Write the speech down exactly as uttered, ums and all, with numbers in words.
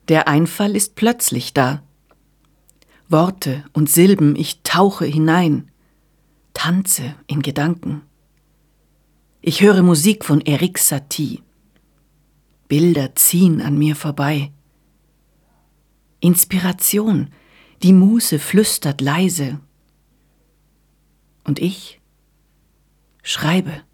Der Einfall ist plötzlich da. Worte und Silben, ich tauche hinein, tanze in Gedanken. Ich höre Musik von Erik Satie. Bilder ziehen an mir vorbei. Inspiration, die Muse flüstert leise. Und ich schreibe.